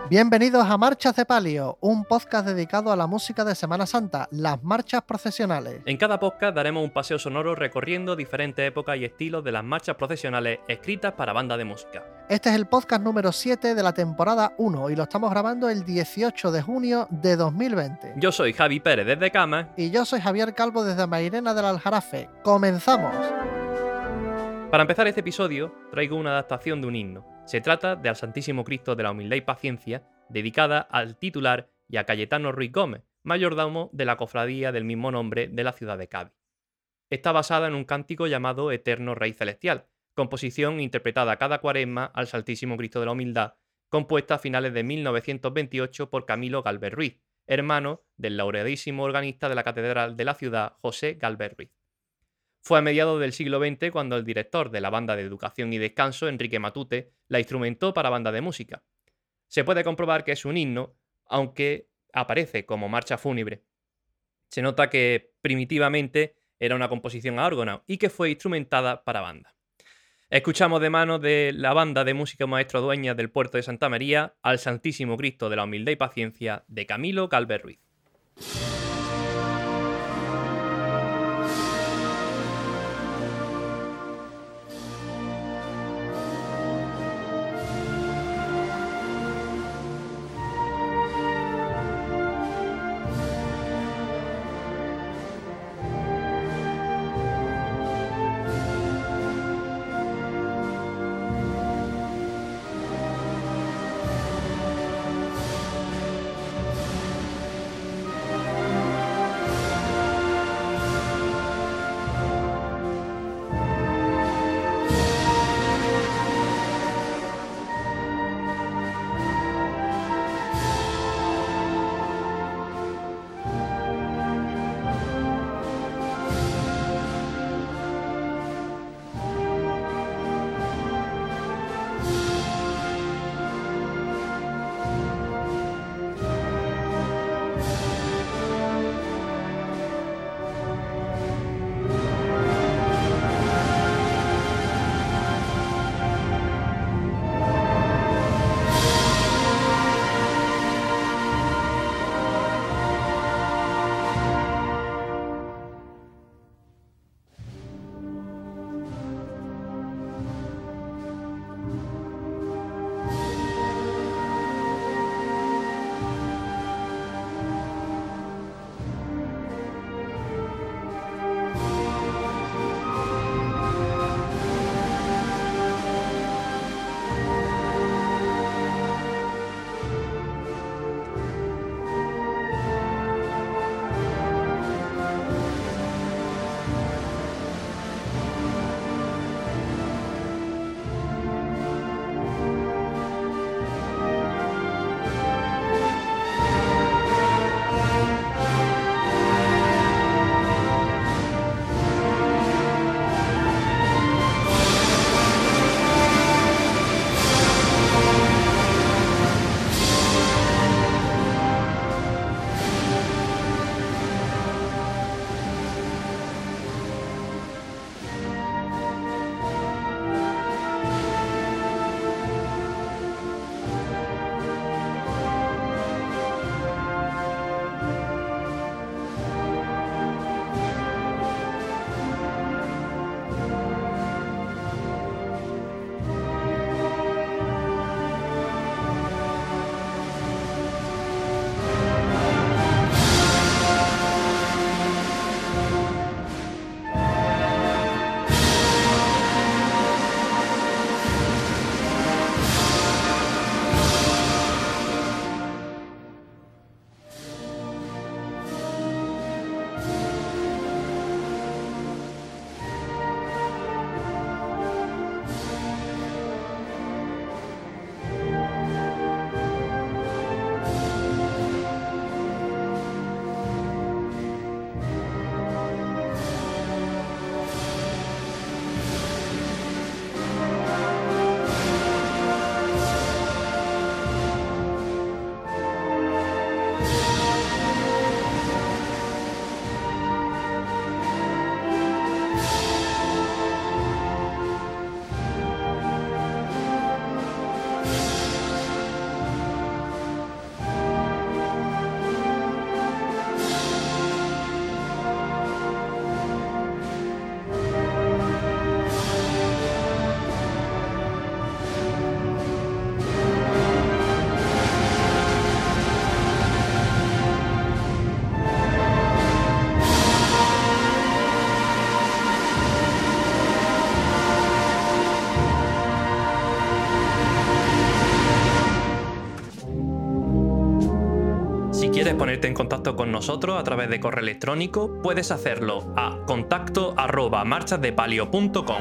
Bienvenidos a Marchas de Palio, un podcast dedicado a la música de Semana Santa, las marchas procesionales. En cada podcast daremos un paseo sonoro recorriendo diferentes épocas y estilos de las marchas procesionales escritas para bandas de música. Este es el podcast número 7 de la temporada 1 y lo estamos grabando el 18 de junio de 2020. Yo soy Javi Pérez desde Cama. Y yo soy Javier Calvo desde Mairena del Aljarafe. ¡Comenzamos! Para empezar este episodio, traigo una adaptación de un himno. Se trata de Al Santísimo Cristo de la Humildad y Paciencia, dedicada al titular y a Cayetano Ruiz Gómez, mayordomo de la cofradía del mismo nombre de la ciudad de Cádiz. Está basada en un cántico llamado Eterno Rey Celestial, composición interpretada cada cuaresma al Santísimo Cristo de la Humildad, compuesta a finales de 1928 por Camilo Galvez Ruiz, hermano del laureadísimo organista de la Catedral de la ciudad, José Galvez Ruiz. Fue a mediados del siglo XX cuando el director de la Banda de Educación y Descanso, Enrique Matute, la instrumentó para banda de música. Se puede comprobar que es un himno, aunque aparece como marcha fúnebre. Se nota que primitivamente era una composición a órgano y que fue instrumentada para banda. Escuchamos de manos de la Banda de Música Maestro Dueñas del Puerto de Santa María Al Santísimo Cristo de la Humildad y Paciencia de Camilo Galvez Ruiz. quieres ponerte en contacto con nosotros a través de correo electrónico, puedes hacerlo a contacto@marchasdepalio.com.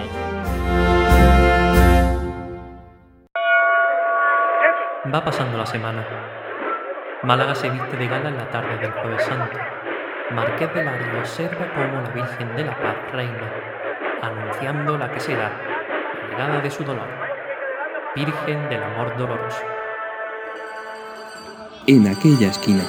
Va pasando la semana. Málaga se viste de gala en la tarde del Jueves Santo. Marqués de Lario observa cómo la Virgen de la Paz reina, anunciando la que será la llegada de su dolor. Virgen del Amor Doloroso. En aquella esquina.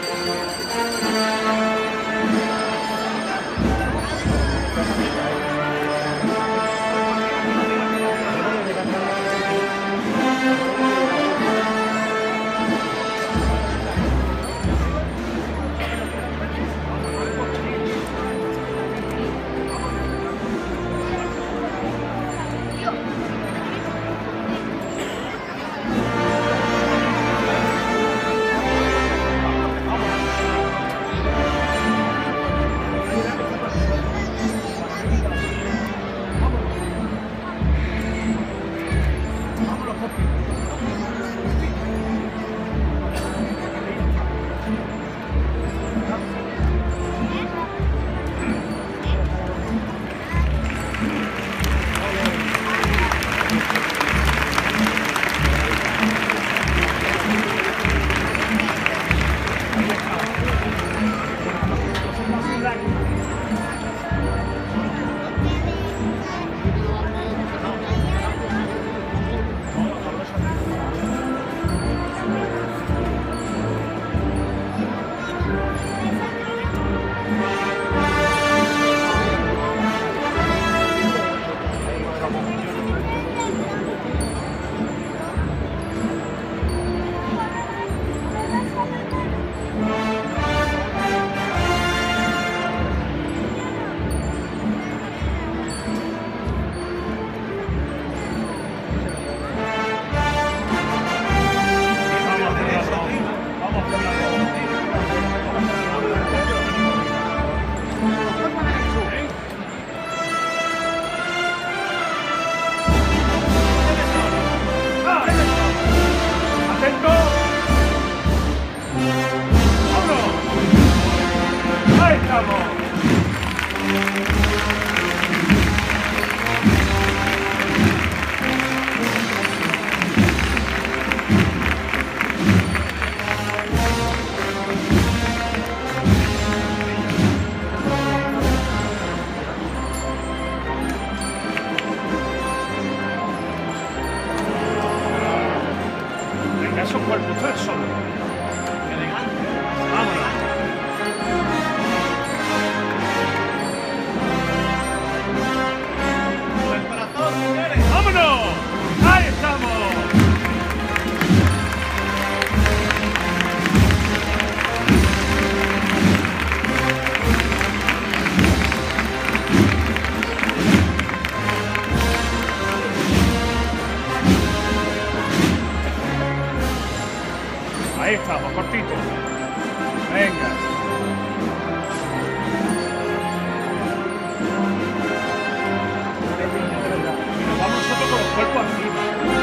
Ahí estamos, cortito. Venga. Y nos vamos nosotros con el cuerpo arriba.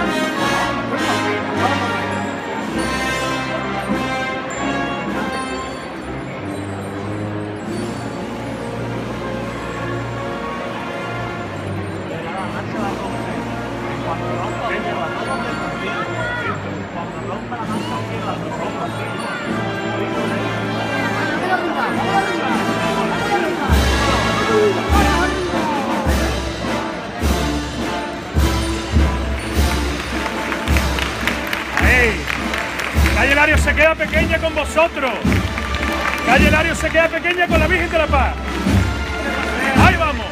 Calle Lario se queda pequeña con vosotros. Calle Lario se queda pequeña con la Virgen de la Paz. ¡Ahí vamos!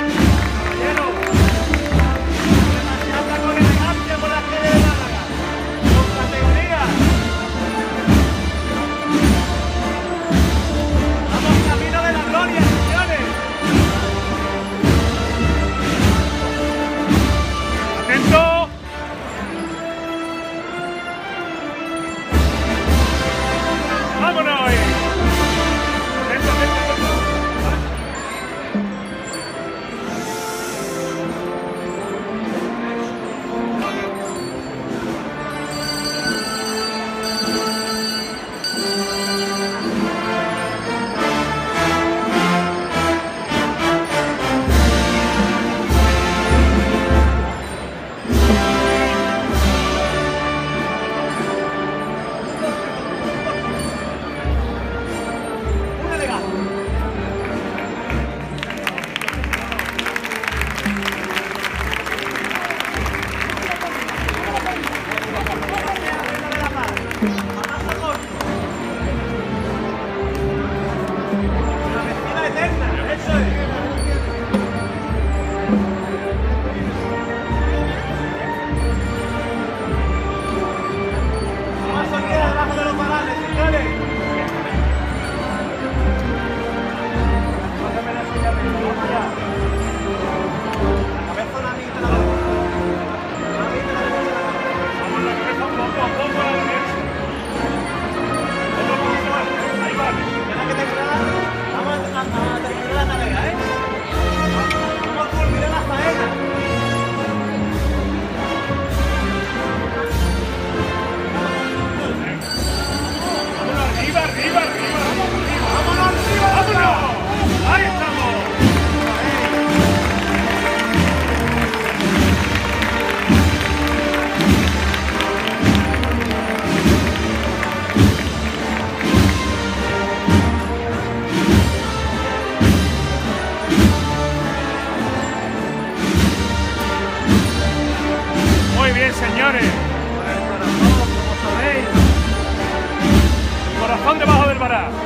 Con elegancia por la calle de Málaga. Con categoría. Vamos camino de la gloria, señores. ¡Atento! ¡Vámonos! ¡Atento, atento, atento!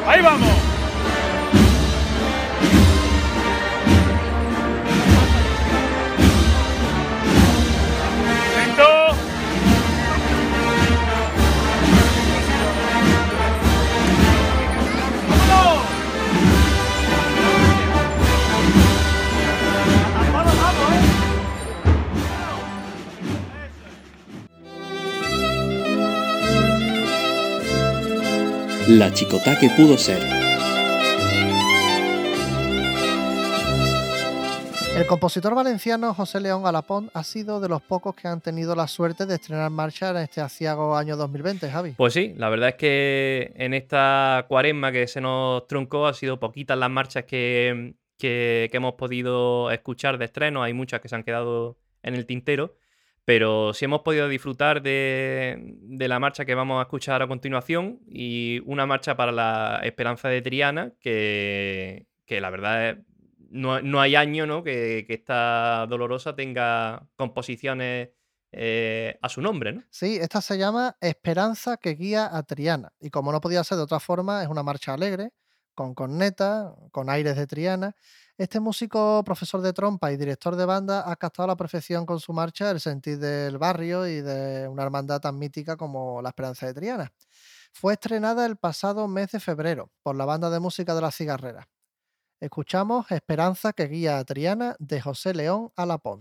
Ahí vamos. Lento. ¡Vámonos! ¡Vamos, vamos, La chicotá que pudo ser. El compositor valenciano José León Alapont ha sido de los pocos que han tenido la suerte de estrenar marcha en este aciago año 2020, Javi. Pues sí, la verdad es que en esta cuaresma que se nos truncó ha sido poquitas las marchas que hemos podido escuchar de estreno. Hay muchas que se han quedado en el tintero, pero sí hemos podido disfrutar de la marcha que vamos a escuchar a continuación y una marcha para la Esperanza de Triana que la verdad es, no hay año, ¿no?, que esta dolorosa tenga composiciones a su nombre, ¿no? Sí, esta se llama Esperanza que guía a Triana y como no podía ser de otra forma, es una marcha alegre, con corneta, con aires de Triana. Este músico, profesor de trompa y director de banda ha captado a la perfección con su marcha el sentir del barrio y de una hermandad tan mítica como la Esperanza de Triana. Fue estrenada el pasado mes de febrero por la banda de música de La Cigarrera. Escuchamos Esperanza que guía a Triana de José León Alapont.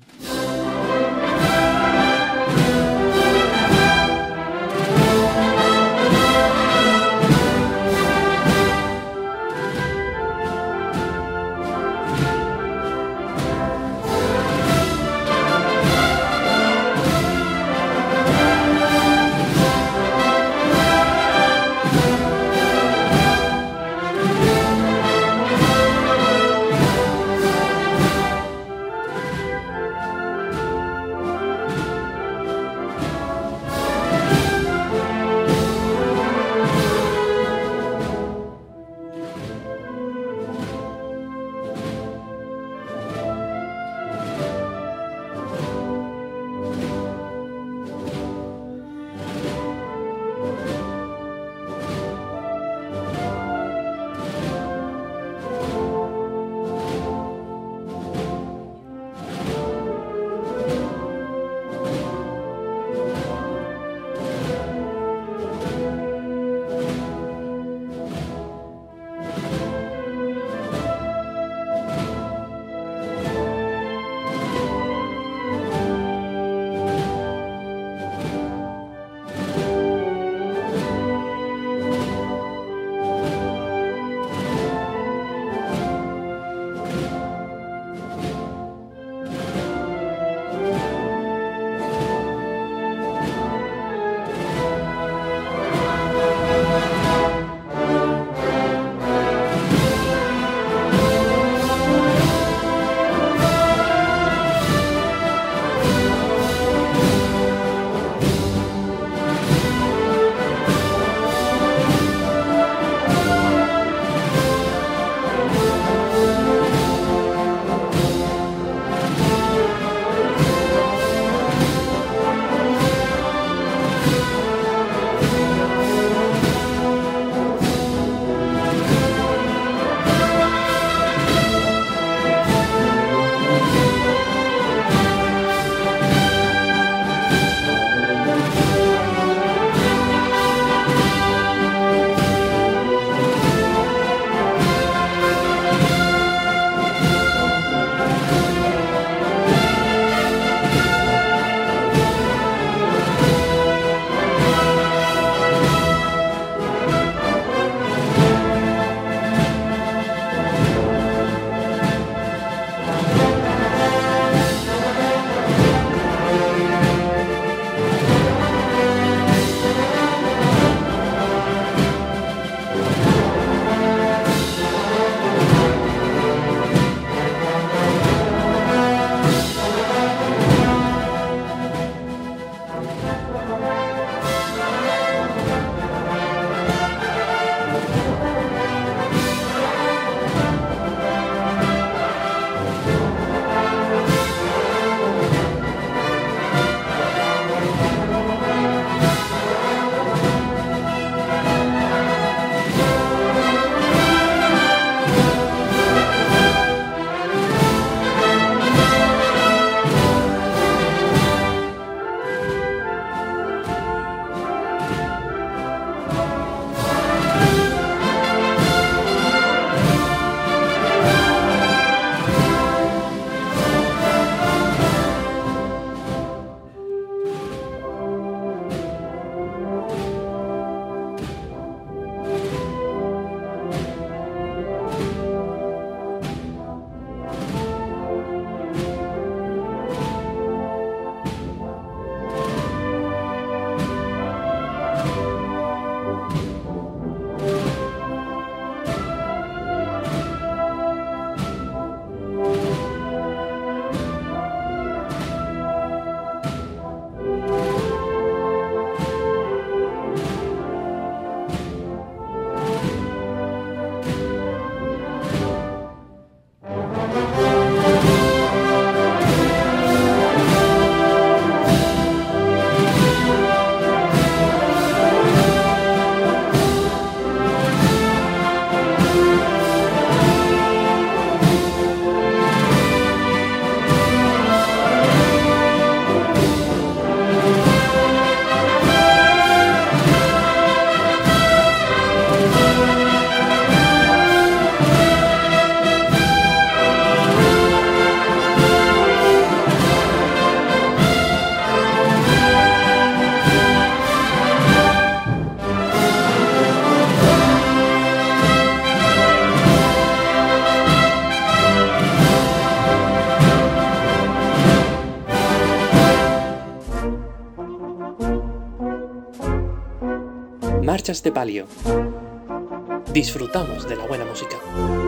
Marchas de Palio. Disfrutamos de la buena música.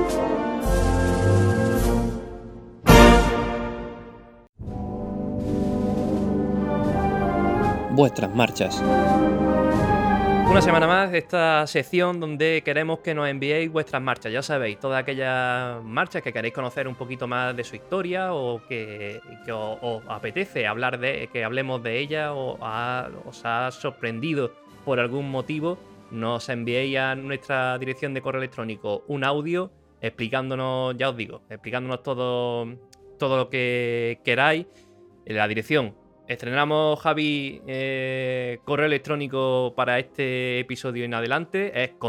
Vuestras marchas. Una semana más de esta sección donde queremos que nos enviéis vuestras marchas. Ya sabéis, todas aquellas marchas que queréis conocer un poquito más de su historia o que os apetece hablar que hablemos de ella o os ha sorprendido por algún motivo, nos enviéis a nuestra dirección de correo electrónico un audio explicándonos, ya os digo, explicándonos todo lo que queráis. En la dirección estrenamos, Javi, correo electrónico para este episodio en adelante. Es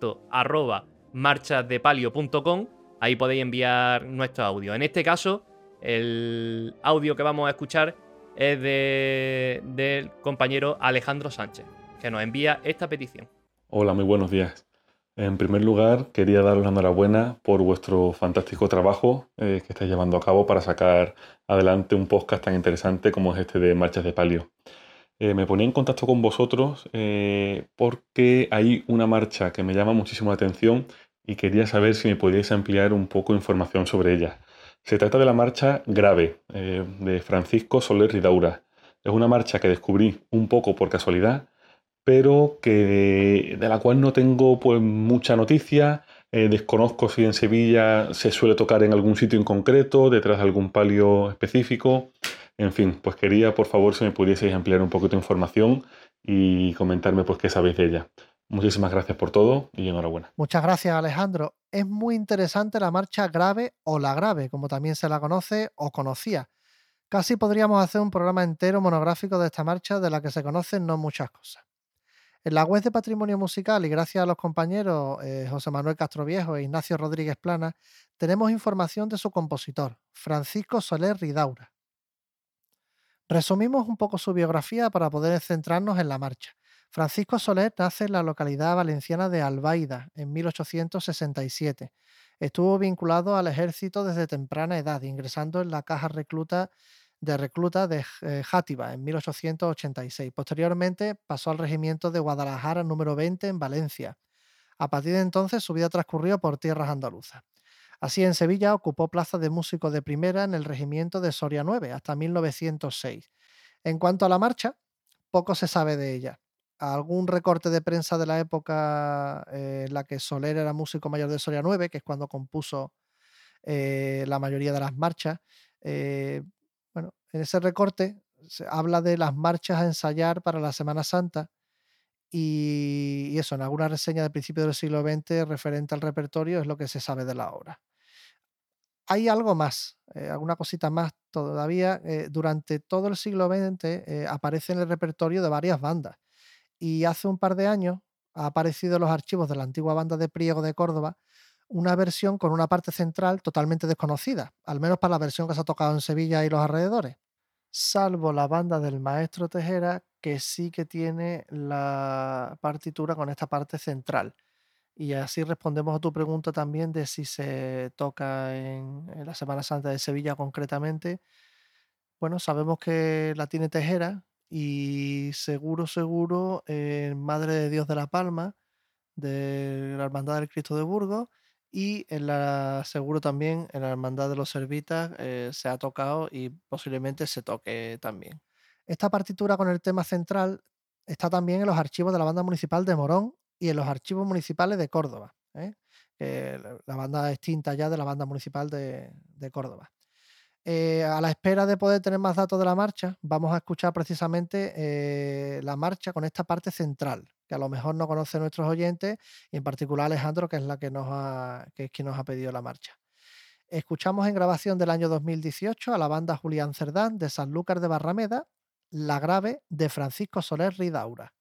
contacto@marchasdepalio.com. Ahí podéis enviar nuestro audio. En este caso, el audio que vamos a escuchar es del compañero Alejandro Sánchez, que nos envía esta petición. Hola, muy buenos días. En primer lugar, quería daros la enhorabuena por vuestro fantástico trabajo que estáis llevando a cabo para sacar adelante un podcast tan interesante como es este de Marchas de Palio. Me ponía en contacto con vosotros porque hay una marcha que me llama muchísimo la atención y quería saber si me podíais ampliar un poco de información sobre ella. Se trata de la marcha Grave, de Francisco Soler Ridaura. Es una marcha que descubrí un poco por casualidad, pero de la cual no tengo pues mucha noticia. Desconozco si en Sevilla se suele tocar en algún sitio en concreto, detrás de algún palio específico. En fin, pues quería, por favor, si me pudieseis ampliar un poquito de información y comentarme pues qué sabéis de ella. Muchísimas gracias por todo y enhorabuena. Muchas gracias, Alejandro. Es muy interesante la marcha Grave o La Grave, como también se la conoce o conocía. Casi podríamos hacer un programa entero monográfico de esta marcha, de la que se conocen no muchas cosas. En la web de Patrimonio Musical, y gracias a los compañeros José Manuel Castroviejo e Ignacio Rodríguez Plana, tenemos información de su compositor, Francisco Soler Ridaura. Resumimos un poco su biografía para poder centrarnos en la marcha. Francisco Soler nace en la localidad valenciana de Albaida en 1867. Estuvo vinculado al ejército desde temprana edad, ingresando en la caja de recluta de Játiva en 1886. Posteriormente pasó al regimiento de Guadalajara número 20 en Valencia. A partir de entonces su vida transcurrió por tierras andaluzas. Así, en Sevilla ocupó plaza de músico de primera en el regimiento de Soria 9 hasta 1906. En cuanto a la marcha, poco se sabe de ella. Algún recorte de prensa de la época en la que Soler era músico mayor de Soria 9, que es cuando compuso la mayoría de las marchas. Bueno, en ese recorte se habla de las marchas a ensayar para la Semana Santa y eso, en alguna reseña del principio del siglo XX referente al repertorio es lo que se sabe de la obra. Hay algo más, alguna cosita más todavía. Durante todo el siglo XX aparece en el repertorio de varias bandas y hace un par de años ha aparecido en los archivos de la antigua banda de Priego de Córdoba una versión con una parte central totalmente desconocida, al menos para la versión que se ha tocado en Sevilla y los alrededores, salvo la banda del maestro Tejera, que sí que tiene la partitura con esta parte central. Y así respondemos a tu pregunta también de si se toca en la Semana Santa de Sevilla concretamente. Bueno, sabemos que la tiene Tejera y seguro, en Madre de Dios de la Palma, de la Hermandad del Cristo de Burgos, y seguro también en la Hermandad de los Servitas se ha tocado y posiblemente se toque también. Esta partitura con el tema central está también en los archivos de la Banda Municipal de Morón y en los archivos municipales de Córdoba, la banda extinta ya de la Banda Municipal de Córdoba. A la espera de poder tener más datos de la marcha, vamos a escuchar precisamente la marcha con esta parte central, que a lo mejor no conocen nuestros oyentes, y en particular Alejandro, que es quien nos ha pedido la marcha. Escuchamos en grabación del año 2018 a la banda Julián Cerdán de Sanlúcar de Barrameda, La Grave de Francisco Soler Ridaura.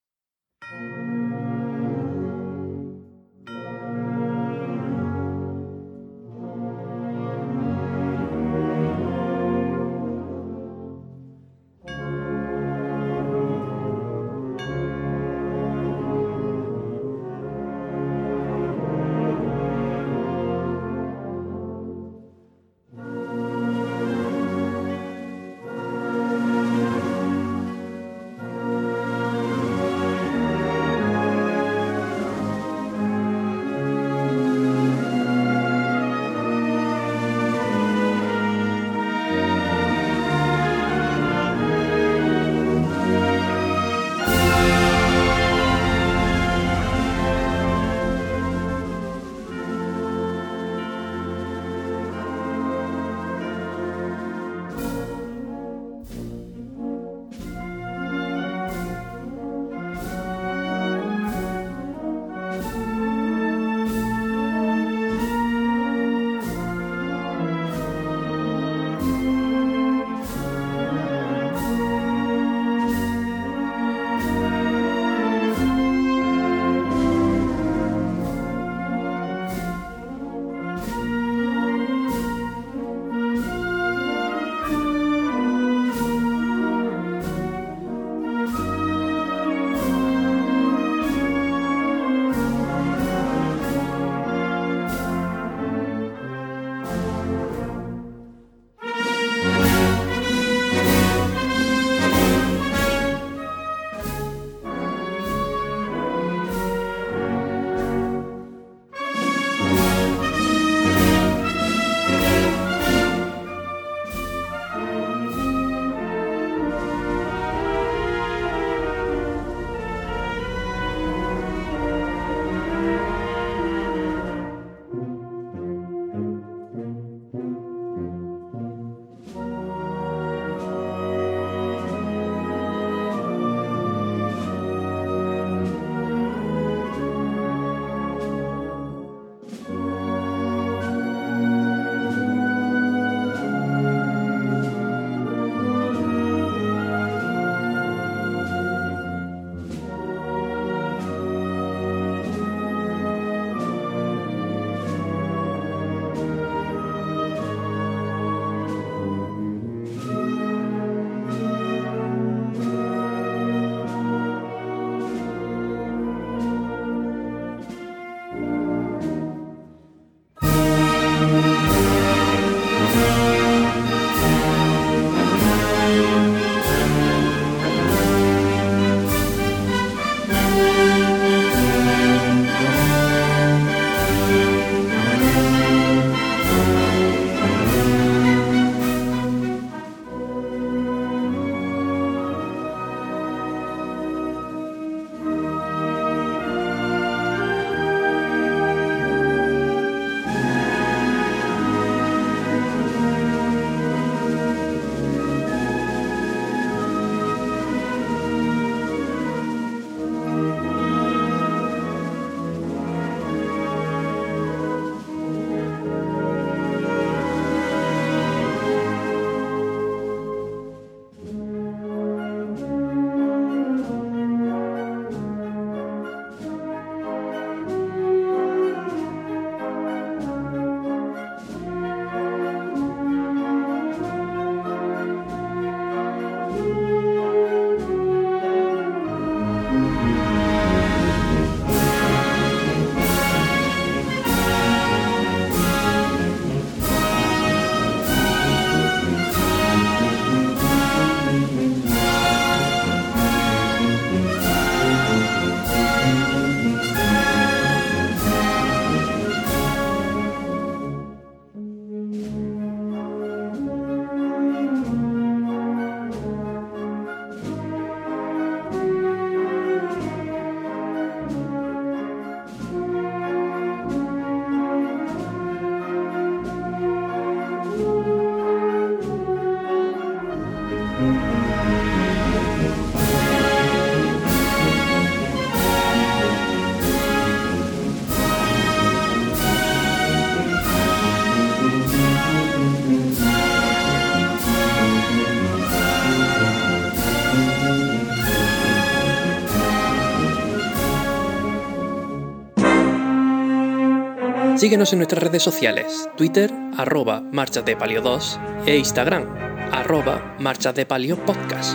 Síguenos en nuestras redes sociales, Twitter, @marchasdepalio2 e Instagram, @marchasdepaliopodcast.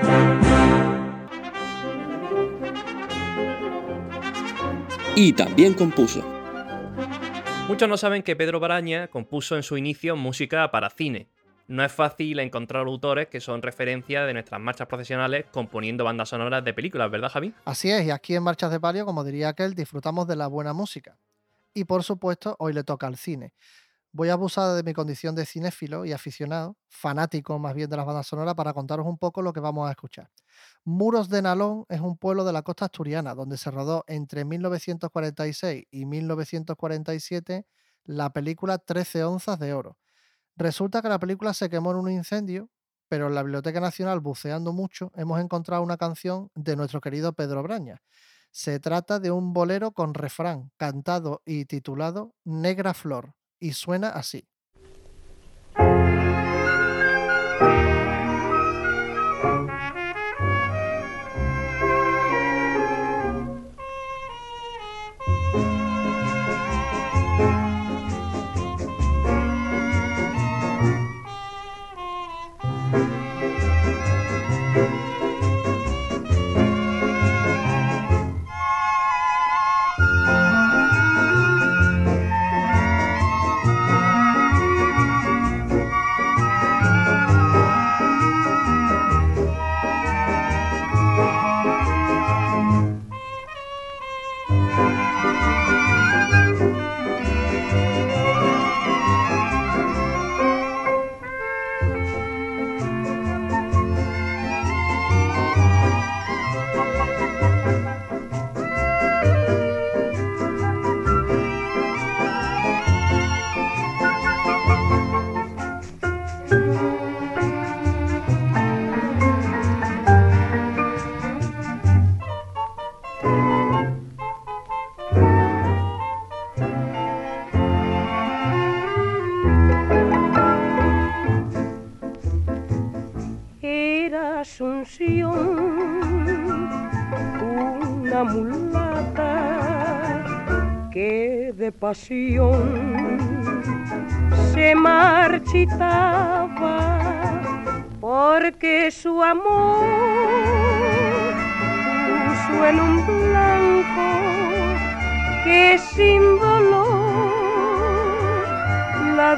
Y también compuso. Muchos no saben que Pedro Baraña compuso en su inicio música para cine. No es fácil encontrar autores que son referencia de nuestras marchas profesionales componiendo bandas sonoras de películas, ¿verdad, Javi? Así es, y aquí en Marchas de Palio, como diría aquel, disfrutamos de la buena música. Y por supuesto, hoy le toca al cine. Voy a abusar de mi condición de cinéfilo y aficionado, fanático más bien de las bandas sonoras, para contaros un poco lo que vamos a escuchar. Muros de Nalón es un pueblo de la costa asturiana, donde se rodó entre 1946 y 1947 la película 13 onzas de oro. Resulta que la película se quemó en un incendio, pero en la Biblioteca Nacional, buceando mucho, hemos encontrado una canción de nuestro querido Pedro Braña. Se trata de un bolero con refrán, cantado y titulado Negra Flor, y suena así. Una mulata que de pasión se marchitaba porque su amor puso en un blanco que sin dolor la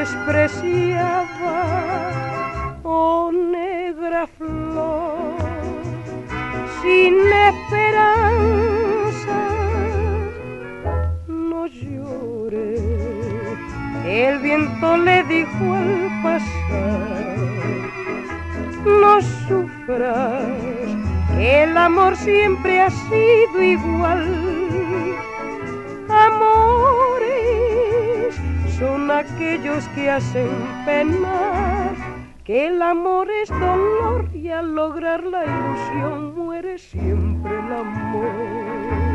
despreciaba. Oh, negra flor, sin esperanza, no llore. El viento le dijo al pasar, no sufras, el amor siempre ha sido igual. Amores son aquellos que hacen penar, que el amor es dolor y al lograr la ilusión muere siempre el amor.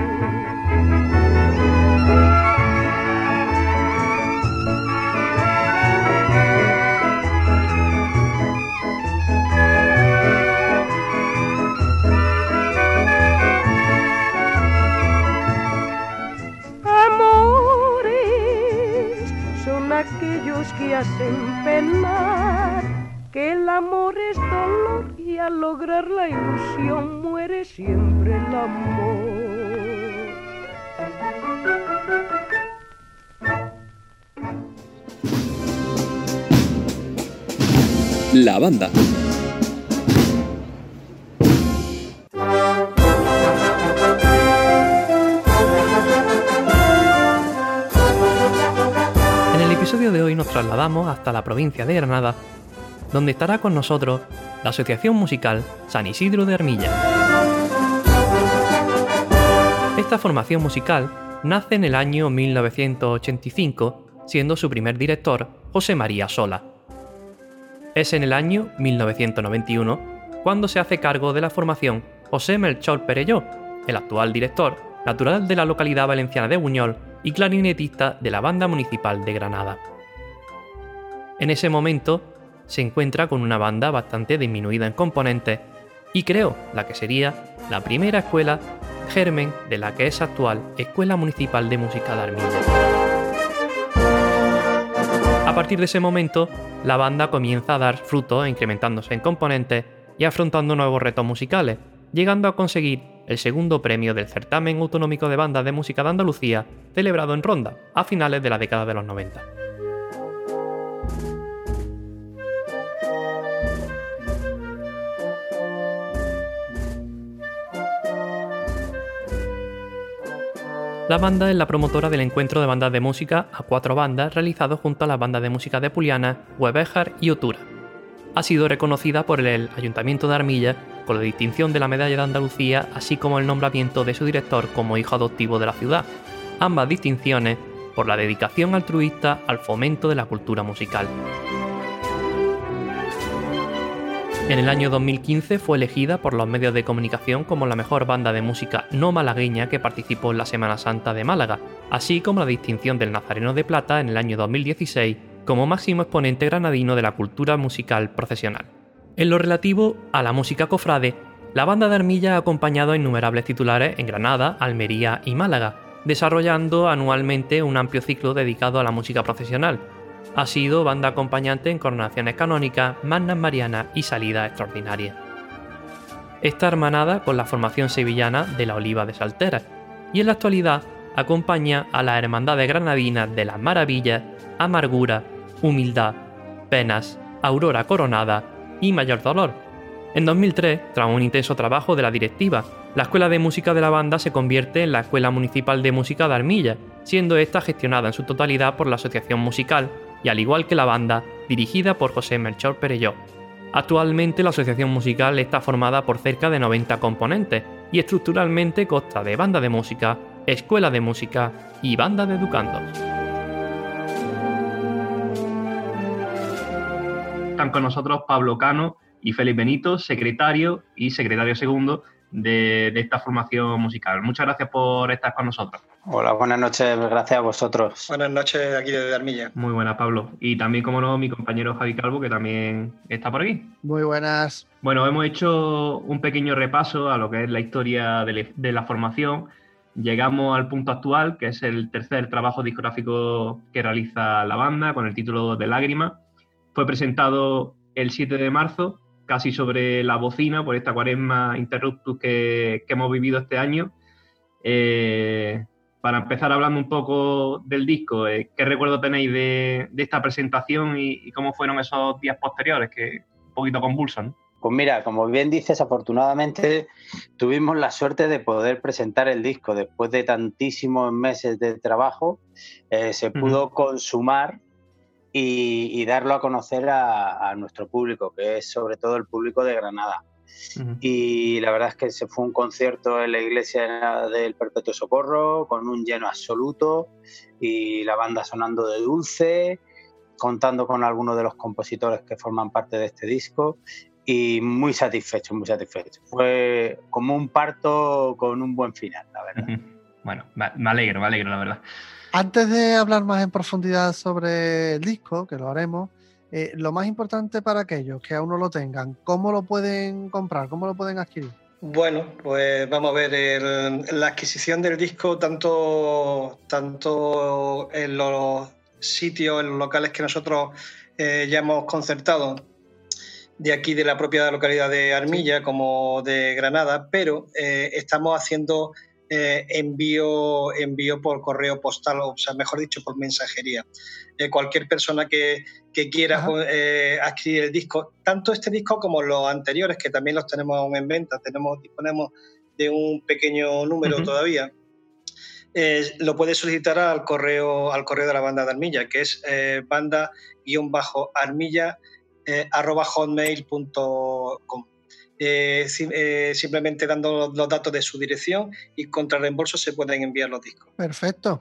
Amores son aquellos que hacen penar, que el amor es dolor y al lograr la ilusión muere siempre el amor. La banda. En el episodio de hoy nos trasladamos hasta la provincia de Granada, donde estará con nosotros la Asociación Musical San Isidro de Armilla. Esta formación musical nace en el año 1985, siendo su primer director José María Sola. Es en el año 1991 cuando se hace cargo de la formación José Melchor Perelló, el actual director, natural de la localidad valenciana de Buñol y clarinetista de la Banda Municipal de Granada. En ese momento se encuentra con una banda bastante disminuida en componentes y creó la que sería la primera escuela germen de la que es actual Escuela Municipal de Música de Armilla. A partir de ese momento, la banda comienza a dar frutos incrementándose en componentes y afrontando nuevos retos musicales, llegando a conseguir el segundo premio del Certamen Autonómico de Bandas de Música de Andalucía, celebrado en Ronda, a finales de la década de los 90. La banda es la promotora del encuentro de bandas de música a 4 bandas realizado junto a las bandas de música de Puliana, Huevéjar y Otura. Ha sido reconocida por el Ayuntamiento de Armilla con la distinción de la Medalla de Andalucía, así como el nombramiento de su director como hijo adoptivo de la ciudad, ambas distinciones por la dedicación altruista al fomento de la cultura musical. En el año 2015 fue elegida por los medios de comunicación como la mejor banda de música no malagueña que participó en la Semana Santa de Málaga, así como la distinción del Nazareno de Plata en el año 2016 como máximo exponente granadino de la cultura musical profesional. En lo relativo a la música cofrade, la banda de Armilla ha acompañado a innumerables titulares en Granada, Almería y Málaga, desarrollando anualmente un amplio ciclo dedicado a la música profesional. Ha sido banda acompañante en coronaciones canónicas, magnas marianas y salidas extraordinarias. Está hermanada con la formación sevillana de la Oliva de Saltera y en la actualidad acompaña a las hermandades granadinas de las Maravillas, Amargura, Humildad, Penas, Aurora Coronada y Mayor Dolor. En 2003, tras un intenso trabajo de la directiva, la Escuela de Música de la banda se convierte en la Escuela Municipal de Música de Armilla, siendo esta gestionada en su totalidad por la Asociación Musical y, al igual que la banda, dirigida por José Melchor Perelló. Actualmente la asociación musical está formada por cerca de 90 componentes y estructuralmente consta de banda de música, escuela de música y banda de educandos. Están con nosotros Pablo Cano y Félix Benito, secretario y secretario segundo de esta formación musical. Muchas gracias por estar con nosotros. Hola, buenas noches, gracias a vosotros. Buenas noches aquí desde Armilla. Muy buenas, Pablo. Y también, como no, mi compañero Javi Calvo, que también está por aquí. Muy buenas. Bueno, hemos hecho un pequeño repaso a lo que es la historia de la formación. Llegamos al punto actual, que es el tercer trabajo discográfico que realiza la banda, con el título de Lágrima. Fue presentado el 7 de marzo, casi sobre la bocina, por esta cuaresma interruptus que hemos vivido este año. Para empezar hablando un poco del disco, ¿qué recuerdo tenéis de esta presentación y cómo fueron esos días posteriores, que un poquito convulsos, ¿no? Pues mira, como bien dices, afortunadamente tuvimos la suerte de poder presentar el disco después de tantísimos meses de trabajo. Se pudo consumar y darlo a conocer a nuestro público, que es sobre todo el público de Granada. Y la verdad es que se fue un concierto en la iglesia del Perpetuo Socorro con un lleno absoluto y la banda sonando de dulce, contando con algunos de los compositores que forman parte de este disco y muy satisfecho, muy satisfecho. Fue como un parto con un buen final, la verdad. Bueno, me alegro, la verdad. Antes de hablar más en profundidad sobre el disco, que lo haremos, lo más importante para aquellos que aún no lo tengan, ¿cómo lo pueden comprar? ¿Cómo lo pueden adquirir? Bueno, pues vamos a ver, la adquisición del disco tanto en los sitios, en los locales que nosotros ya hemos concertado, de aquí de la propia localidad de Armilla como de Granada, pero estamos haciendo envío por correo postal, o sea, mejor dicho, por mensajería. Cualquier persona que quiera adquirir el disco, tanto este disco como los anteriores, que también los tenemos aún en venta, disponemos de un pequeño número todavía, lo puede solicitar al correo de la banda de Armilla, que es banda-armilla@hotmail.com. Simplemente dando los datos de su dirección y contra reembolso se pueden enviar los discos. Perfecto.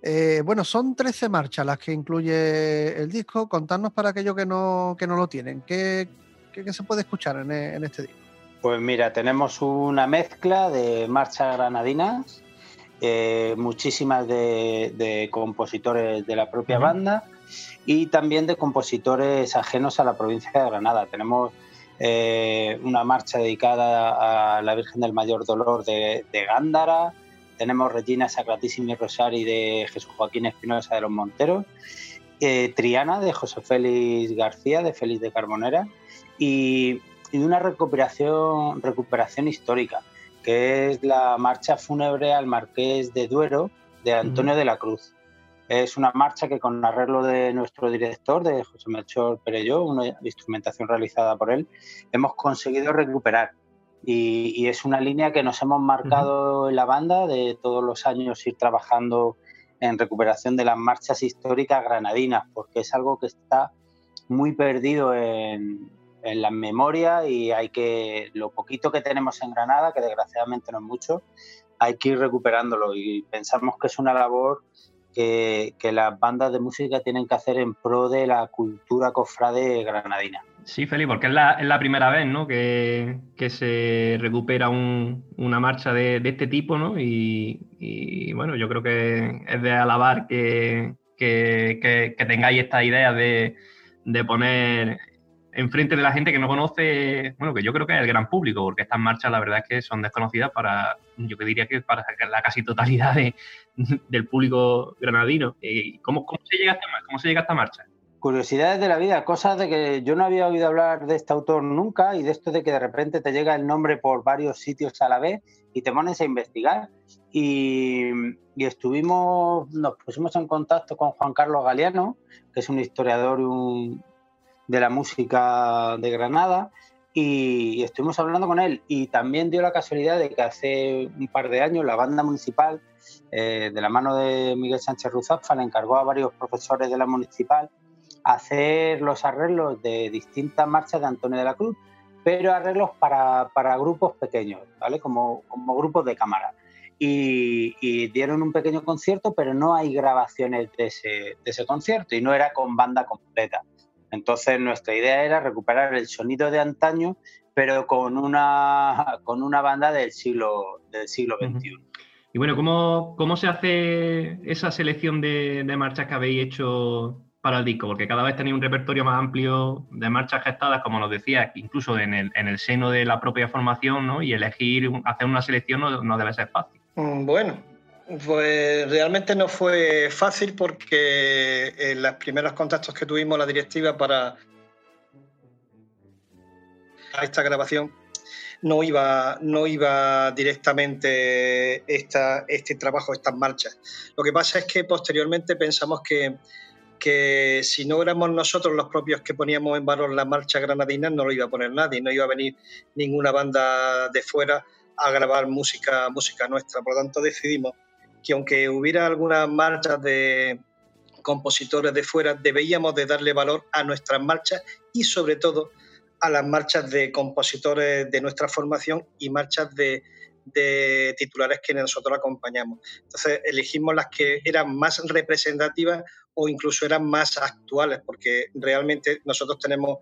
Bueno, son 13 marchas las que incluye el disco. Contadnos para aquellos que no lo tienen. ¿Qué se puede escuchar en este disco? Pues mira, tenemos una mezcla de marchas granadinas, muchísimas de compositores de la propia banda y también de compositores ajenos a la provincia de Granada. Tenemos una marcha dedicada a la Virgen del Mayor Dolor de Gándara. Tenemos Regina Sacratissimi Rosari de Jesús Joaquín Espinosa de los Monteros, Triana de José Félix García de Félix de Carbonera y una recuperación histórica, que es la marcha fúnebre al Marqués de Duero de Antonio de la Cruz. Es una marcha que con arreglo de nuestro director, de José Melchor Perelló, una instrumentación realizada por él, hemos conseguido recuperar. Y es una línea que nos hemos marcado en la banda de todos los años ir trabajando en recuperación de las marchas históricas granadinas, porque es algo que está muy perdido en la memoria y lo poquito que tenemos en Granada, que desgraciadamente no es mucho, hay que ir recuperándolo y pensamos que es una labor que las bandas de música tienen que hacer en pro de la cultura cofrade granadina. Sí, Feli, porque es la primera vez, ¿no?, que se recupera una marcha de este tipo, ¿no? Y bueno, yo creo que es de alabar que tengáis esta idea de poner enfrente de la gente que no conoce, bueno, que yo creo que es el gran público, porque estas marchas la verdad es que son desconocidas yo que diría que para la casi totalidad del público granadino. ¿Cómo se llega a esta marcha? Curiosidades de la vida, cosas de que yo no había oído hablar de este autor nunca y de esto de que de repente te llega el nombre por varios sitios a la vez y te pones a investigar. Y nos pusimos en contacto con Juan Carlos Galeano, que es un historiador de la música de Granada, y estuvimos hablando con él. Y también dio la casualidad de que hace un par de años la banda municipal, de la mano de Miguel Sánchez Ruzafa, le encargó a varios profesores de la municipal hacer los arreglos de distintas marchas de Antonio de la Cruz, pero arreglos para grupos pequeños, ¿vale? Como grupos de cámara. Y dieron un pequeño concierto, pero no hay grabaciones de ese concierto y no era con banda completa. Entonces nuestra idea era recuperar el sonido de antaño, pero con una banda del siglo XXI. Y bueno, ¿cómo se hace esa selección de marchas que habéis hecho para el disco? Porque cada vez tenéis un repertorio más amplio de marchas gestadas, como nos decías, incluso en el seno de la propia formación, ¿no? Y hacer una selección no debe ser fácil. Bueno, pues realmente no fue fácil porque en los primeros contactos que tuvimos la directiva para esta grabación no iba directamente este trabajo, estas marchas. Lo que pasa es que posteriormente pensamos que si no éramos nosotros los propios que poníamos en valor las marchas granadinas, no lo iba a poner nadie, no iba a venir ninguna banda de fuera a grabar música nuestra. Por lo tanto, decidimos que aunque hubiera algunas marchas de compositores de fuera, debíamos de darle valor a nuestras marchas y sobre todo a las marchas de compositores de nuestra formación y marchas de titulares que nosotros acompañamos. Entonces elegimos las que eran más representativas o incluso eran más actuales, porque realmente nosotros tenemos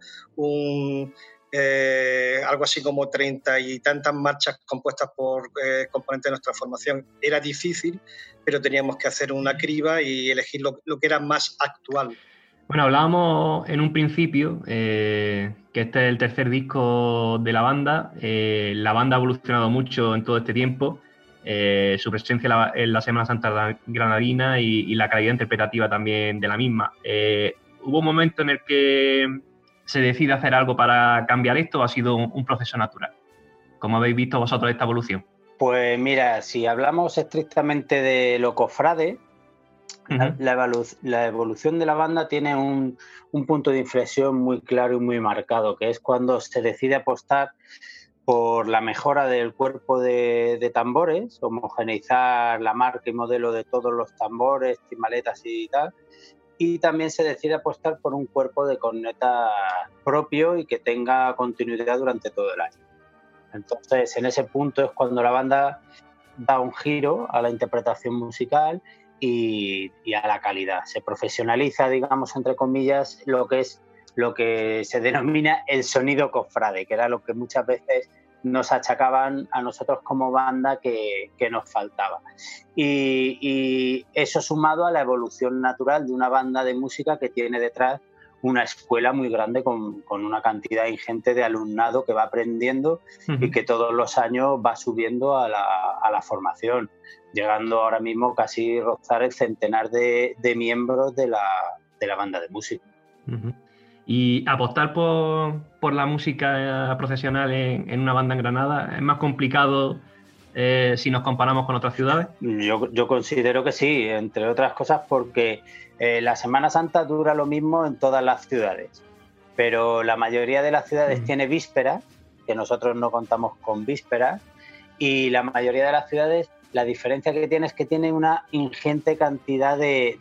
algo así como 30 y tantas marchas compuestas por componentes de nuestra formación. Era difícil, pero teníamos que hacer una criba y elegir lo que era más actual. Bueno, hablábamos en un principio que este es el tercer disco de la banda. La banda ha evolucionado mucho en todo este tiempo. Su presencia en la Semana Santa granadina y la calidad interpretativa también de la misma. ¿Hubo un momento en el que se decide hacer algo para cambiar esto o ha sido un proceso natural? ¿Cómo habéis visto vosotros esta evolución? Pues mira, si hablamos estrictamente de lo cofrade, la evolución de la banda tiene un punto de inflexión muy claro y muy marcado, que es cuando se decide apostar por la mejora del cuerpo de tambores, homogeneizar la marca y modelo de todos los tambores, timaletas y tal, y también se decide apostar por un cuerpo de corneta propio y que tenga continuidad durante todo el año. Entonces, en ese punto es cuando la banda da un giro a la interpretación musical y a la calidad. Se profesionaliza, digamos, entre comillas, lo que se denomina el sonido cofrade, que era lo que muchas veces nos achacaban a nosotros como banda que nos faltaba. Y eso sumado a la evolución natural de una banda de música que tiene detrás una escuela muy grande con una cantidad ingente de alumnado que va aprendiendo y que todos los años va subiendo a la formación, llegando ahora mismo casi a rozar el centenar de miembros de la banda de música. Y apostar por la música profesional en una banda en Granada es más complicado si nos comparamos con otras ciudades. Yo considero que sí, entre otras cosas porque la Semana Santa dura lo mismo en todas las ciudades, pero la mayoría de las ciudades tiene vísperas, que nosotros no contamos con vísperas, y la mayoría de las ciudades, la diferencia que tiene es que tiene una ingente cantidad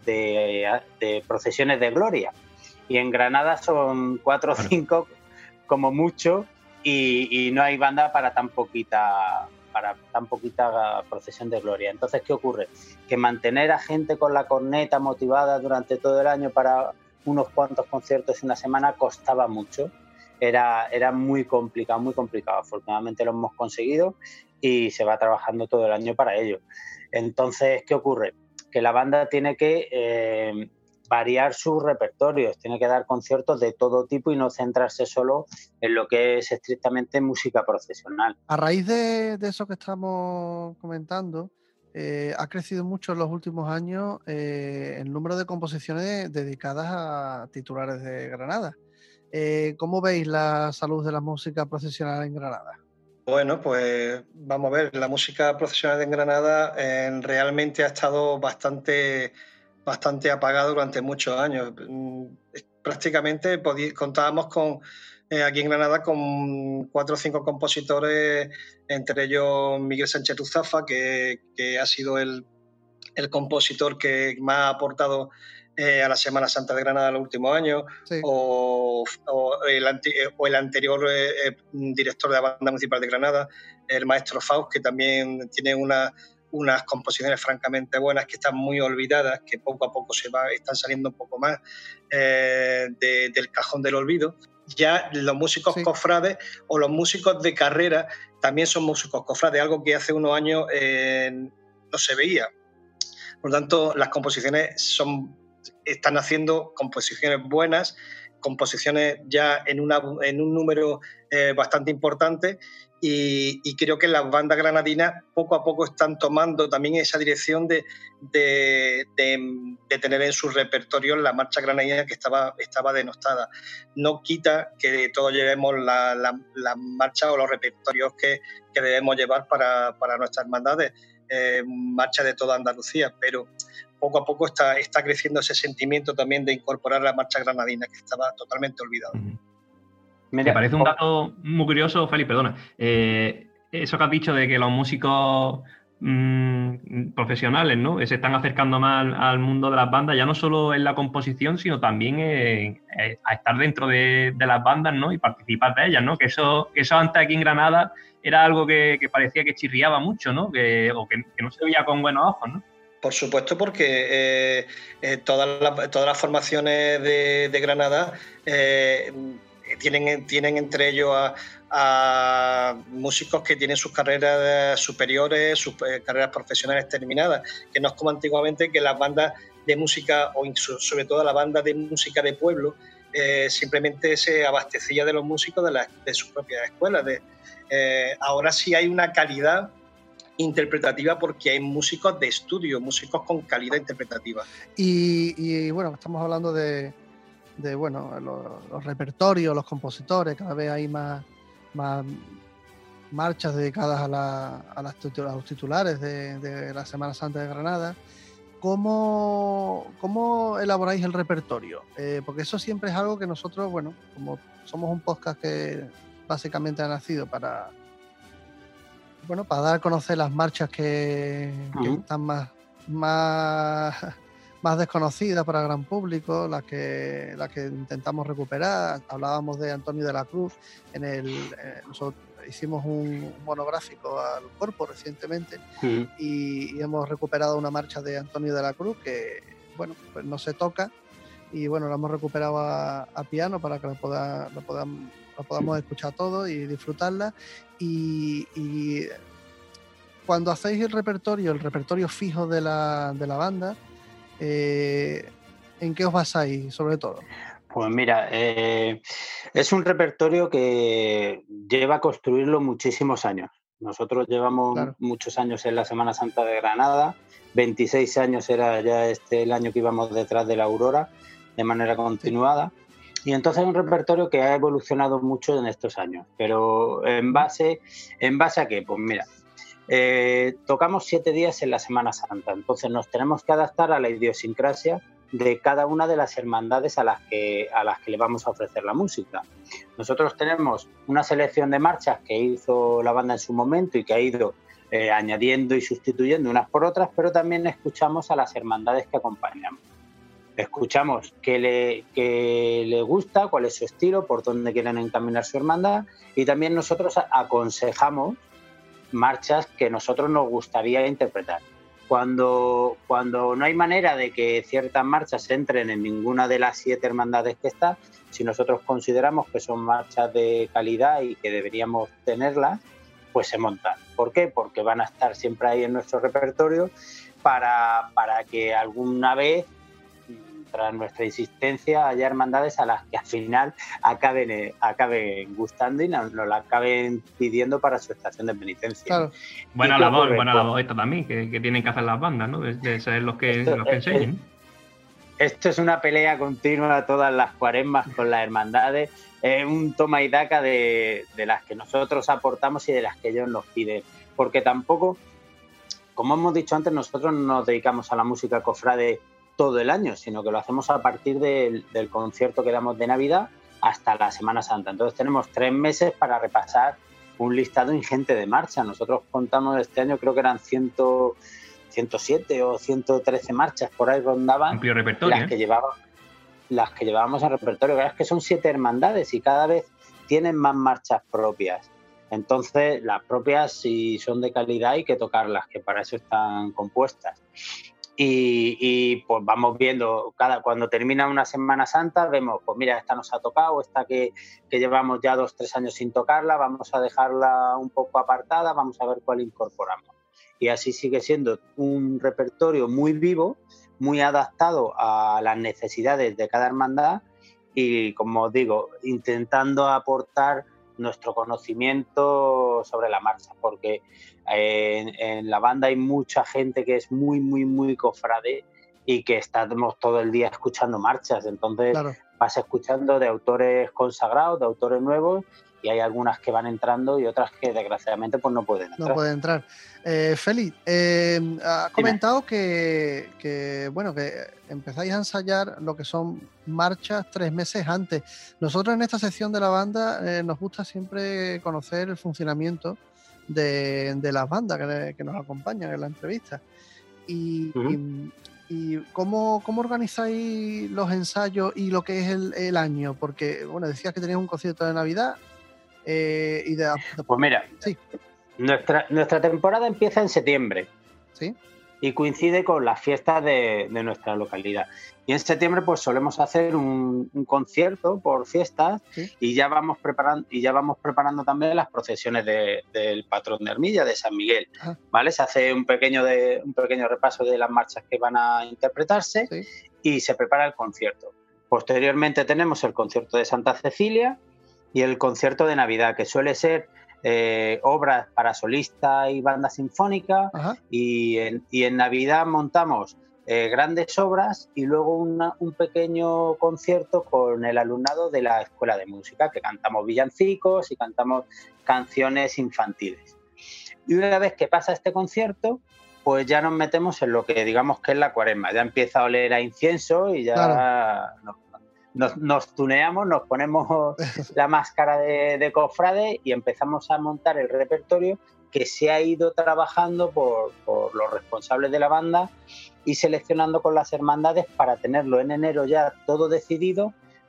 de procesiones de gloria. Y en Granada son 4 o 5 como mucho y no hay banda para tan poquita procesión de gloria. Entonces, ¿qué ocurre? Que mantener a gente con la corneta motivada durante todo el año para unos cuantos conciertos en una semana costaba mucho. Era muy complicado, muy complicado. Afortunadamente lo hemos conseguido y se va trabajando todo el año para ello. Entonces, ¿qué ocurre? Que la banda tiene que variar sus repertorios, tiene que dar conciertos de todo tipo y no centrarse solo en lo que es estrictamente música profesional. A raíz de eso que estamos comentando, ha crecido mucho en los últimos años el número de composiciones dedicadas a titulares de Granada. ¿Cómo veis la salud de la música profesional en Granada? Bueno, pues vamos a ver, la música profesional en Granada realmente ha estado bastante apagado durante muchos años. Prácticamente contábamos aquí en Granada con 4 o 5 compositores, entre ellos Miguel Sánchez Ruzafa, que ha sido el compositor que más ha aportado a la Semana Santa de Granada en los últimos años, sí. o el anterior director de la Banda Municipal de Granada, el maestro Faust, que también tiene unas composiciones francamente buenas que están muy olvidadas, que poco a poco están saliendo un poco más del cajón del olvido. Ya los músicos cofrades o los músicos de carrera también son músicos cofrades, algo que hace unos años no se veía. Por lo tanto, las composiciones están haciendo composiciones buenas, composiciones ya en un número bastante importante. Y creo que las bandas granadinas poco a poco están tomando también esa dirección de tener en su repertorio la marcha granadina que estaba denostada. No quita que todos llevemos la marcha o los repertorios que debemos llevar para nuestras hermandades, marcha de toda Andalucía, pero poco a poco está creciendo ese sentimiento también de incorporar la marcha granadina que estaba totalmente olvidada. Me parece un dato muy curioso, Félix, perdona. Eso que has dicho de que los músicos profesionales, ¿no?, se están acercando más al mundo de las bandas, ya no solo en la composición, sino también a estar dentro de las bandas, ¿no?, y participar de ellas, ¿no? Que eso antes aquí en Granada era algo que parecía que chirriaba mucho, ¿no? Que no se veía con buenos ojos, ¿no? Por supuesto, porque todas las formaciones de Granada tienen entre ellos a músicos que tienen sus carreras superiores, sus carreras profesionales terminadas, que no es como antiguamente, que las bandas de música, o sobre todo la banda de música de pueblo, simplemente se abastecía de los músicos de sus propias escuelas. Ahora sí hay una calidad interpretativa porque hay músicos de estudio, músicos con calidad interpretativa. Y bueno, estamos hablando de los repertorios, los compositores, cada vez hay más marchas dedicadas a los titulares de la Semana Santa de Granada. ¿Cómo elaboráis el repertorio? Porque eso siempre es algo que nosotros, bueno, como somos un podcast que básicamente ha nacido para dar a conocer las marchas que están más desconocidas para el gran público, las que intentamos recuperar. Hablábamos de Antonio de la Cruz en hicimos un monográfico al cuerpo recientemente Ujú. y hemos recuperado una marcha de Antonio de la Cruz que, bueno, pues no se toca y bueno, la hemos recuperado a piano para que lo podamos escuchar todo y disfrutarla. Y cuando hacéis el repertorio fijo de la banda, ¿en qué os basáis sobre todo? Pues mira, es un repertorio que lleva a construirlo muchísimos años. Nosotros llevamos Claro. muchos años en la Semana Santa de Granada, 26 años era ya el año que íbamos detrás de la Aurora, de manera continuada. Y entonces es un repertorio que ha evolucionado mucho en estos años. Pero ¿en base a qué? Pues mira, tocamos 7 días en la Semana Santa, entonces nos tenemos que adaptar a la idiosincrasia de cada una de las hermandades a las que le vamos a ofrecer la música. Nosotros tenemos una selección de marchas que hizo la banda en su momento y que ha ido añadiendo y sustituyendo unas por otras, pero también escuchamos a las hermandades que acompañamos. Escuchamos qué le gusta, cuál es su estilo, por dónde quieren encaminar su hermandad, y también nosotros aconsejamos marchas que nosotros nos gustaría interpretar. Cuando no hay manera de que ciertas marchas entren en ninguna de las 7 hermandades que está, si nosotros consideramos que son marchas de calidad y que deberíamos tenerlas, pues se montan. ¿Por qué? Porque van a estar siempre ahí en nuestro repertorio para que alguna vez, tras nuestra insistencia, haya hermandades a las que al final acaben gustando y nos la acaben pidiendo para su estación de penitencia. Claro. Buena labor esta también, que tienen que hacer las bandas, ¿no? De ser los que enseñen. Esto es una pelea continua todas las cuaresmas con las hermandades, un toma y daca de las que nosotros aportamos y de las que ellos nos piden, porque tampoco, como hemos dicho antes, nosotros no nos dedicamos a la música cofrade todo el año, sino que lo hacemos a partir del concierto que damos de Navidad hasta la Semana Santa. Entonces tenemos 3 meses para repasar un listado ingente de marchas. Nosotros contamos este año, creo que eran 107 o 113 marchas, por ahí rondaban. Amplio repertorio. Las que llevábamos al repertorio. Claro, es que son 7 hermandades y cada vez tienen más marchas propias. Entonces, las propias, si son de calidad, hay que tocarlas, que para eso están compuestas. Y pues vamos viendo, cuando termina una Semana Santa, vemos, pues mira, esta nos ha tocado, esta que llevamos ya 2-3 años sin tocarla, vamos a dejarla un poco apartada, vamos a ver cuál incorporamos. Y así sigue siendo un repertorio muy vivo, muy adaptado a las necesidades de cada hermandad y, como os digo, intentando aportar nuestro conocimiento sobre la marcha, porque en la banda hay mucha gente que es muy, muy, muy cofrade y que estamos todo el día escuchando marchas, entonces Claro. vas escuchando de autores consagrados, de autores nuevos, y hay algunas que van entrando y otras que desgraciadamente pues no pueden entrar. No puede entrar. Félix, has comentado que empezáis a ensayar lo que son marchas 3 meses antes. Nosotros en esta sección de la banda nos gusta siempre conocer el funcionamiento de las bandas que nos acompañan en la entrevista. Y ¿cómo organizáis los ensayos y lo que es el año? Porque, bueno, decías que tenías un concierto de Navidad. Pues mira, sí. Nuestra temporada empieza en septiembre. ¿Sí? Y coincide con las fiestas de nuestra localidad. Y en septiembre pues solemos hacer un concierto por fiestas, ¿sí? y ya vamos preparando también las procesiones del patrón de Armilla, de San Miguel. Ajá. ¿Vale? Se hace un pequeño repaso de las marchas que van a interpretarse, ¿sí? y se prepara el concierto. Posteriormente tenemos el concierto de Santa Cecilia y el concierto de Navidad, que suele ser obras para solista y banda sinfónica, y en Navidad montamos grandes obras y luego un pequeño concierto con el alumnado de la Escuela de Música, que cantamos villancicos y cantamos canciones infantiles. Y una vez que pasa este concierto, pues ya nos metemos en lo que digamos que es la cuaresma, ya empieza a oler a incienso y ya... Claro. Nos tuneamos, nos ponemos la máscara de cofrade y empezamos a montar el repertorio que se ha ido trabajando por los responsables de la banda y seleccionando con las hermandades para tenerlo en enero ya todo decidido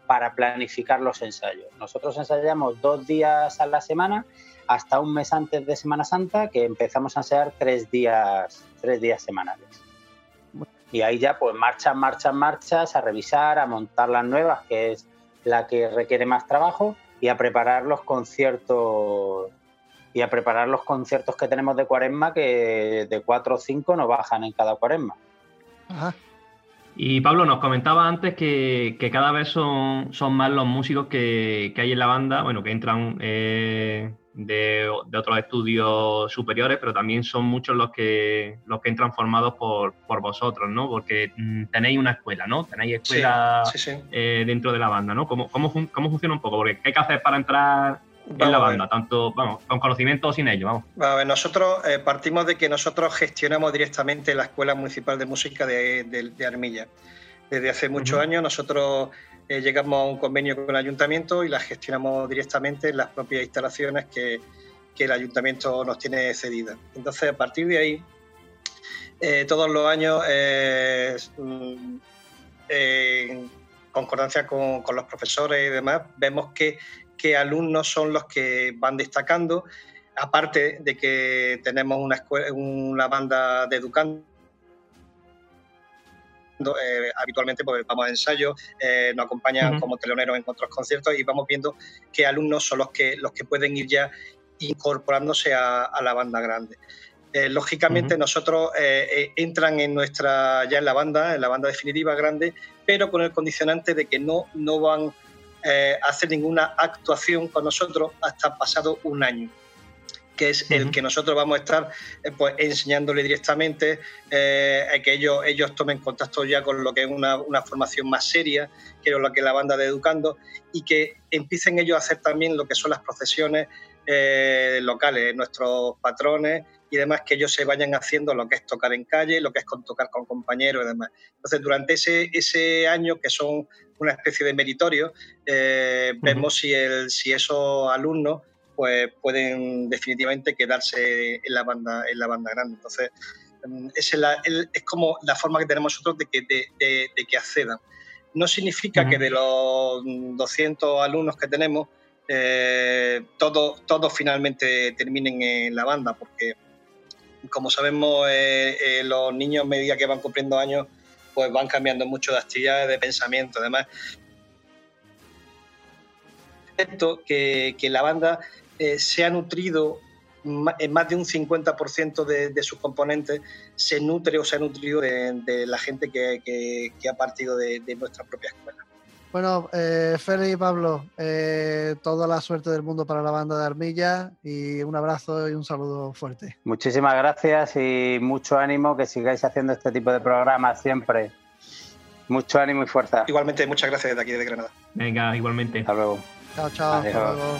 para planificar los ensayos. Nosotros ensayamos 2 días a la semana hasta un mes antes de Semana Santa, que empezamos a ensayar 3 días semanales. Y ahí ya pues marchas, a revisar, a montar las nuevas, que es la que requiere más trabajo, y a preparar los conciertos que tenemos de Cuaresma, que de 4 o 5 nos bajan en cada Cuaresma. Ajá. Y Pablo, nos comentaba antes que cada vez son más los músicos que hay en la banda, bueno, que entran de otros estudios superiores, pero también son muchos los que entran formados por vosotros, ¿no? Porque tenéis una escuela, ¿no? Tenéis escuela sí. Dentro de la banda, ¿no? ¿Cómo funciona un poco? Porque ¿qué hay que hacer para entrar en la banda? Tanto, con conocimiento o sin ello, vamos. A ver, nosotros partimos de que nosotros gestionamos directamente la Escuela Municipal de Música de Armilla. Desde hace muchos años nosotros llegamos a un convenio con el ayuntamiento y la gestionamos directamente en las propias instalaciones que el ayuntamiento nos tiene cedidas. Entonces, a partir de ahí, todos los años, en concordancia con los profesores y demás, vemos que alumnos son los que van destacando, aparte de que tenemos una banda de educando. Habitualmente pues, vamos a ensayos, nos acompañan como teloneros en otros conciertos y vamos viendo qué alumnos son los que pueden ir ya incorporándose a la banda grande. Lógicamente nosotros entran en la banda definitiva grande, pero con el condicionante de que no van a hacer ninguna actuación con nosotros hasta pasado un año, que es el que nosotros vamos a estar pues, enseñándole directamente, que ellos tomen contacto ya con lo que es una formación más seria, que es lo que es la banda de educando, y que empiecen ellos a hacer también lo que son las procesiones locales, nuestros patrones y demás, que ellos se vayan haciendo lo que es tocar en calle, lo que es tocar con compañeros y demás. Entonces, durante ese año, que son una especie de meritorio, vemos si esos alumnos pues pueden definitivamente quedarse en la banda grande. Entonces, es como la forma que tenemos nosotros de que accedan. No significa que de los 200 alumnos que tenemos, todos finalmente terminen en la banda, porque, como sabemos, los niños a medida que van cumpliendo años, pues van cambiando mucho de actividades, de pensamiento, además. Esto que la banda se ha nutrido, en más de un 50% de sus componentes se ha nutrido de la gente que ha partido de nuestra propia escuela. Bueno, Félix y Pablo, toda la suerte del mundo para la banda de Armilla y un abrazo y un saludo fuerte. Muchísimas gracias y mucho ánimo, que sigáis haciendo este tipo de programas siempre. Mucho ánimo y fuerza. Igualmente, muchas gracias desde aquí, desde Granada. Venga, igualmente. Hasta luego. Chao, Adiós. hasta luego.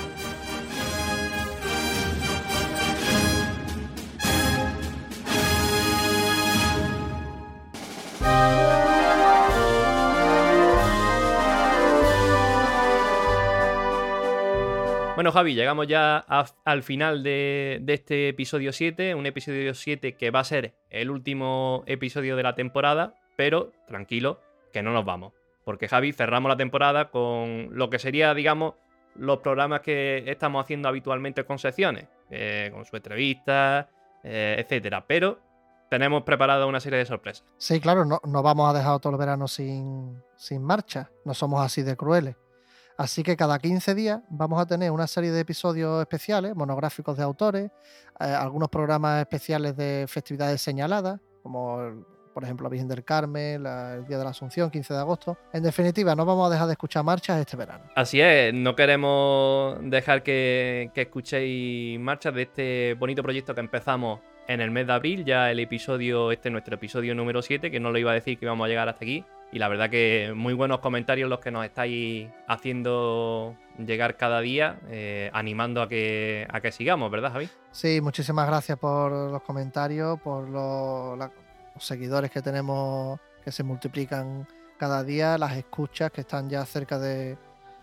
Bueno, Javi, llegamos ya al final de este episodio 7, un episodio 7 que va a ser el último episodio de la temporada, pero tranquilo, que no nos vamos. Porque, Javi, cerramos la temporada con lo que sería, digamos, los programas que estamos haciendo habitualmente con secciones, con su entrevista, etcétera. Pero tenemos preparada una serie de sorpresas. Sí, claro, no vamos a dejar todo el verano sin marcha, no somos así de crueles. Así que cada 15 días vamos a tener una serie de episodios especiales, monográficos de autores, algunos programas especiales de festividades señaladas, como por ejemplo la Virgen del Carmen, el Día de la Asunción, 15 de agosto. En definitiva, no vamos a dejar de escuchar marchas este verano. Así es, no queremos dejar que escuchéis marchas de este bonito proyecto que empezamos en el mes de abril, ya nuestro episodio número 7, que no lo iba a decir que íbamos a llegar hasta aquí. Y la verdad que muy buenos comentarios los que nos estáis haciendo llegar cada día, animando a que sigamos, ¿verdad, Javi? Sí, muchísimas gracias por los comentarios, por los seguidores que tenemos, que se multiplican cada día, las escuchas que están ya cerca de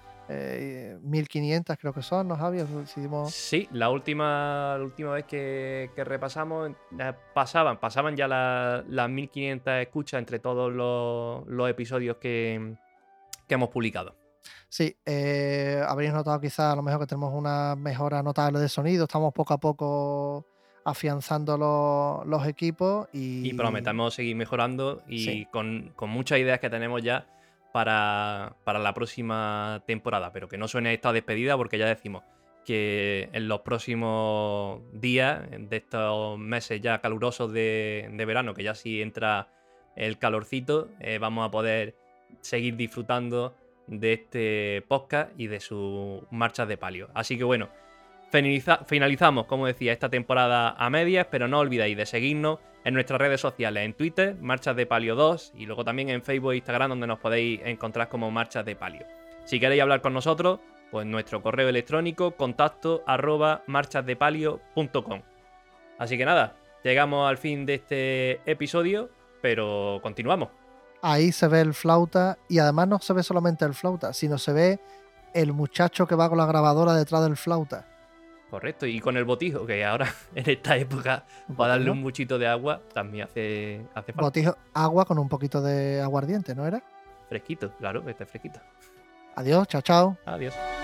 1500, creo que son, ¿no, Javi? Decidimos... Sí, la última vez que repasamos pasaban ya las 1500 escuchas entre todos los episodios que que hemos publicado. Sí, habréis notado quizás a lo mejor que tenemos una mejora notable de sonido, estamos poco a poco afianzando los equipos y prometemos seguir mejorando y sí, con muchas ideas que tenemos ya para la próxima temporada, pero que no suene esta despedida porque ya decimos que en los próximos días de estos meses ya calurosos de verano, que ya sí entra el calorcito, vamos a poder seguir disfrutando de este podcast y de sus marchas de palio. Así que bueno, finalizamos, como decía, esta temporada a medias, pero no olvidéis de seguirnos en nuestras redes sociales, en Twitter, Marchas de Palio 2, y luego también en Facebook e Instagram, donde nos podéis encontrar como Marchas de Palio. Si queréis hablar con nosotros, pues nuestro correo electrónico, contacto@marchasdepalio.com. Así que nada, llegamos al fin de este episodio, pero continuamos. ahí se ve el flauta y además no se ve solamente el flauta, sino se ve el muchacho que va con la grabadora detrás del flauta. Correcto, y con el botijo, que ahora en esta época para darle un muchito de agua también hace falta. Botijo, agua con un poquito de aguardiente, ¿no era? Fresquito, claro, este es fresquito. Adiós, chao, chao. Adiós.